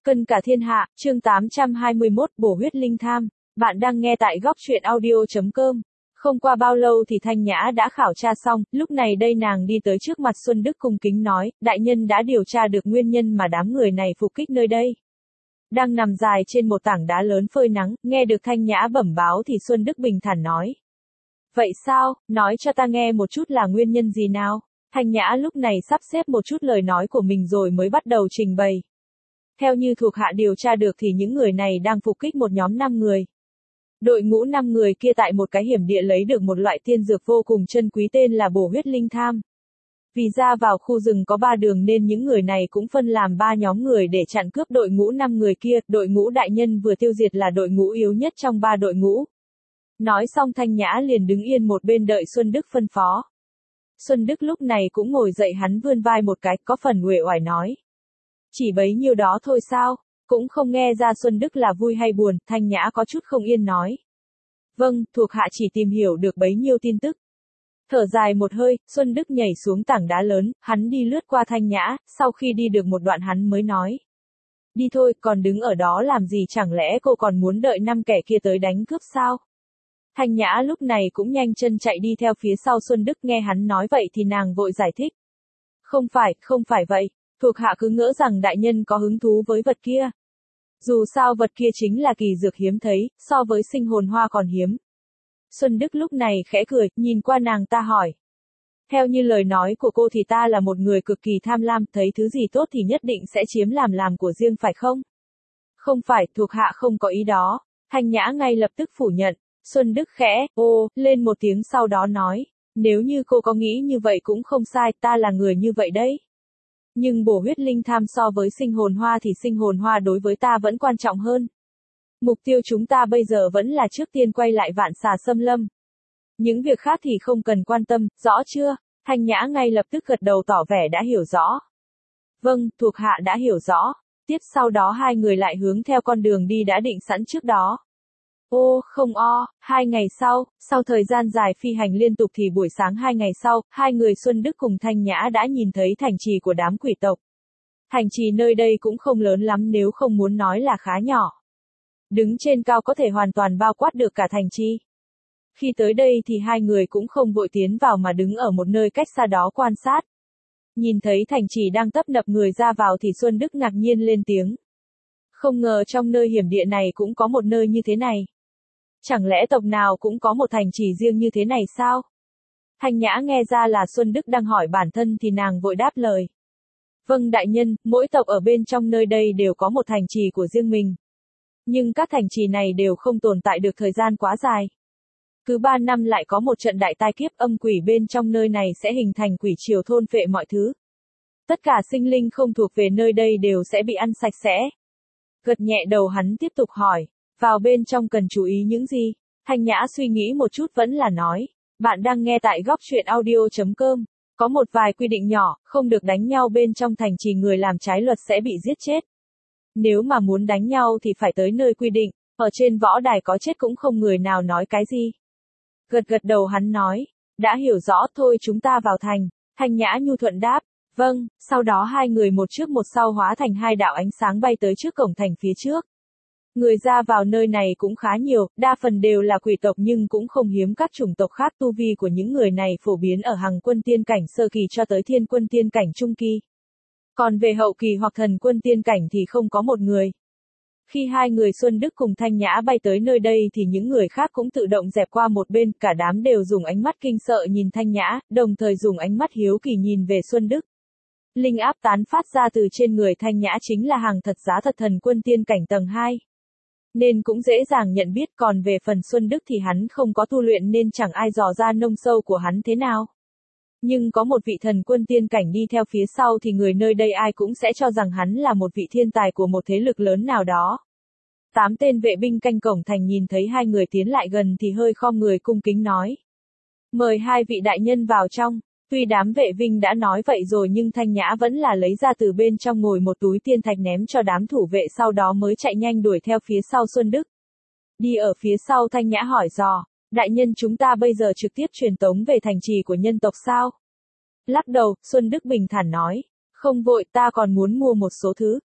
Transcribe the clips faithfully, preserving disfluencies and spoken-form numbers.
Cân cả thiên hạ, chương tám trăm hai mươi mốt, bổ huyết linh tham. Bạn đang nghe tại góc truyện audio chấm com. Không qua bao lâu thì Thanh Nhã đã khảo tra xong, lúc này đây nàng đi tới trước mặt Xuân Đức cung kính nói, đại nhân đã điều tra được nguyên nhân mà đám người này phục kích nơi đây. Đang nằm dài trên một tảng đá lớn phơi nắng, nghe được Thanh Nhã bẩm báo thì Xuân Đức bình thản nói. Vậy sao, nói cho ta nghe một chút là nguyên nhân gì nào? Thanh Nhã lúc này sắp xếp một chút lời nói của mình rồi mới bắt đầu trình bày. Theo như thuộc hạ điều tra được thì những người này đang phục kích một nhóm năm người. Đội ngũ năm người kia tại một cái hiểm địa lấy được một loại tiên dược vô cùng chân quý tên là bổ huyết linh tham. Vì ra vào khu rừng có ba đường nên những người này cũng phân làm ba nhóm người để chặn cướp đội ngũ năm người kia. Đội ngũ đại nhân vừa tiêu diệt là đội ngũ yếu nhất trong ba đội ngũ. Nói xong Thanh Nhã liền đứng yên một bên đợi Xuân Đức phân phó. Xuân Đức lúc này cũng ngồi dậy, hắn vươn vai một cái, có phần uể oải nói. Chỉ bấy nhiêu đó thôi sao? Cũng không nghe ra Xuân Đức là vui hay buồn, Thanh Nhã có chút không yên nói. Vâng, thuộc hạ chỉ tìm hiểu được bấy nhiêu tin tức. Thở dài một hơi, Xuân Đức nhảy xuống tảng đá lớn, hắn đi lướt qua Thanh Nhã, sau khi đi được một đoạn hắn mới nói. Đi thôi, còn đứng ở đó làm gì, chẳng lẽ cô còn muốn đợi năm kẻ kia tới đánh cướp sao? Thanh Nhã lúc này cũng nhanh chân chạy đi theo phía sau Xuân Đức, nghe hắn nói vậy thì nàng vội giải thích. Không phải, không phải vậy. Thuộc hạ cứ ngỡ rằng đại nhân có hứng thú với vật kia. Dù sao vật kia chính là kỳ dược hiếm thấy, so với sinh hồn hoa còn hiếm. Xuân Đức lúc này khẽ cười, nhìn qua nàng ta hỏi. Theo như lời nói của cô thì ta là một người cực kỳ tham lam, thấy thứ gì tốt thì nhất định sẽ chiếm làm làm của riêng phải không? Không phải, thuộc hạ không có ý đó. Thanh Nhã ngay lập tức phủ nhận. Xuân Đức khẽ, ô, lên một tiếng sau đó nói. Nếu như cô có nghĩ như vậy cũng không sai, ta là người như vậy đấy. Nhưng bổ huyết linh tham so với sinh hồn hoa thì sinh hồn hoa đối với ta vẫn quan trọng hơn. Mục tiêu chúng ta bây giờ vẫn là trước tiên quay lại Vạn Xà Xâm Lâm. Những việc khác thì không cần quan tâm, rõ chưa? Thanh Nhã ngay lập tức gật đầu tỏ vẻ đã hiểu rõ. Vâng, thuộc hạ đã hiểu rõ. Tiếp sau đó hai người lại hướng theo con đường đi đã định sẵn trước đó. Ô, không o, hai ngày sau, sau thời gian dài phi hành liên tục thì buổi sáng hai ngày sau, hai người Xuân Đức cùng Thanh Nhã đã nhìn thấy thành trì của đám quỷ tộc. Thành trì nơi đây cũng không lớn lắm, nếu không muốn nói là khá nhỏ. Đứng trên cao có thể hoàn toàn bao quát được cả thành trì. Khi tới đây thì hai người cũng không vội tiến vào mà đứng ở một nơi cách xa đó quan sát. Nhìn thấy thành trì đang tấp nập người ra vào thì Xuân Đức ngạc nhiên lên tiếng. Không ngờ trong nơi hiểm địa này cũng có một nơi như thế này. Chẳng lẽ tộc nào cũng có một thành trì riêng như thế này sao? Thanh Nhã nghe ra là Xuân Đức đang hỏi bản thân thì nàng vội đáp lời. Vâng đại nhân, mỗi tộc ở bên trong nơi đây đều có một thành trì của riêng mình. Nhưng các thành trì này đều không tồn tại được thời gian quá dài. Cứ ba năm lại có một trận đại tai kiếp, âm quỷ bên trong nơi này sẽ hình thành quỷ triều thôn phệ mọi thứ. Tất cả sinh linh không thuộc về nơi đây đều sẽ bị ăn sạch sẽ. Gật nhẹ đầu hắn tiếp tục hỏi. Vào bên trong cần chú ý những gì? Thanh Nhã suy nghĩ một chút vẫn là nói. Bạn đang nghe tại góc truyện audio chấm com. Có một vài quy định nhỏ, không được đánh nhau bên trong thành trì, người làm trái luật sẽ bị giết chết. Nếu mà muốn đánh nhau thì phải tới nơi quy định, ở trên võ đài có chết cũng không người nào nói cái gì. Gật gật đầu hắn nói. Đã hiểu rõ, thôi chúng ta vào thành. Thanh Nhã nhu thuận đáp. Vâng, sau đó hai người một trước một sau hóa thành hai đạo ánh sáng bay tới trước cổng thành phía trước. Người ra vào nơi này cũng khá nhiều, đa phần đều là quỷ tộc nhưng cũng không hiếm các chủng tộc khác. Tu vi của những người này phổ biến ở hằng quân tiên cảnh sơ kỳ cho tới thiên quân tiên cảnh trung kỳ. Còn về hậu kỳ hoặc thần quân tiên cảnh thì không có một người. Khi hai người Xuân Đức cùng Thanh Nhã bay tới nơi đây thì những người khác cũng tự động dẹp qua một bên, cả đám đều dùng ánh mắt kinh sợ nhìn Thanh Nhã, đồng thời dùng ánh mắt hiếu kỳ nhìn về Xuân Đức. Linh áp tán phát ra từ trên người Thanh Nhã chính là hàng thật giá thật thần quân tiên cảnh tầng hai. Nên cũng dễ dàng nhận biết, còn về phần Xuân Đức thì hắn không có tu luyện nên chẳng ai dò ra nông sâu của hắn thế nào. Nhưng có một vị thần quân tiên cảnh đi theo phía sau thì người nơi đây ai cũng sẽ cho rằng hắn là một vị thiên tài của một thế lực lớn nào đó. Tám tên vệ binh canh cổng thành nhìn thấy hai người tiến lại gần thì hơi khom người cung kính nói. Mời hai vị đại nhân vào trong. Tuy đám vệ binh đã nói vậy rồi nhưng Thanh Nhã vẫn là lấy ra từ bên trong ngồi một túi tiên thạch ném cho đám thủ vệ, sau đó mới chạy nhanh đuổi theo phía sau Xuân Đức. Đi ở phía sau Thanh Nhã hỏi dò, đại nhân chúng ta bây giờ trực tiếp truyền tống về thành trì của nhân tộc sao? Lắc đầu, Xuân Đức bình thản nói, không vội, ta còn muốn mua một số thứ.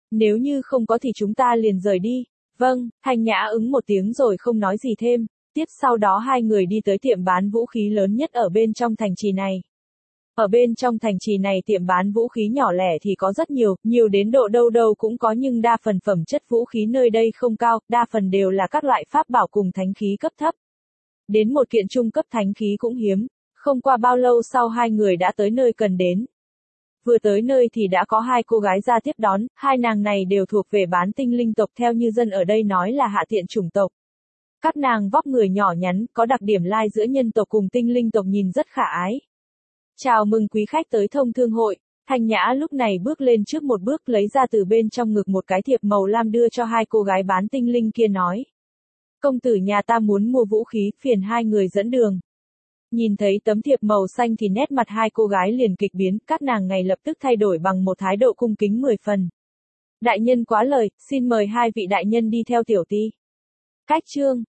Nếu như không có thì chúng ta liền rời đi. Vâng, Thanh Nhã ứng một tiếng rồi không nói gì thêm. Tiếp sau đó hai người đi tới tiệm bán vũ khí lớn nhất ở bên trong thành trì này. Ở bên trong thành trì này tiệm bán vũ khí nhỏ lẻ thì có rất nhiều, nhiều đến độ đâu đâu cũng có nhưng đa phần phẩm chất vũ khí nơi đây không cao, đa phần đều là các loại pháp bảo cùng thánh khí cấp thấp. Đến một kiện trung cấp thánh khí cũng hiếm. Không qua bao lâu sau hai người đã tới nơi cần đến. Vừa tới nơi thì đã có hai cô gái ra tiếp đón, hai nàng này đều thuộc về bán tinh linh tộc theo như dân ở đây nói là hạ tiện chủng tộc. Các nàng vóc người nhỏ nhắn, có đặc điểm lai giữa nhân tộc cùng tinh linh tộc nhìn rất khả ái. Chào mừng quý khách tới thông thương hội. Thanh Nhã lúc này bước lên trước một bước lấy ra từ bên trong ngực một cái thiệp màu lam đưa cho hai cô gái bán tinh linh kia nói. Công tử nhà ta muốn mua vũ khí, phiền hai người dẫn đường. Nhìn thấy tấm thiệp màu xanh thì nét mặt hai cô gái liền kịch biến, các nàng ngay lập tức thay đổi bằng một thái độ cung kính mười phần. Đại nhân quá lời, xin mời hai vị đại nhân đi theo tiểu ti. Cách chương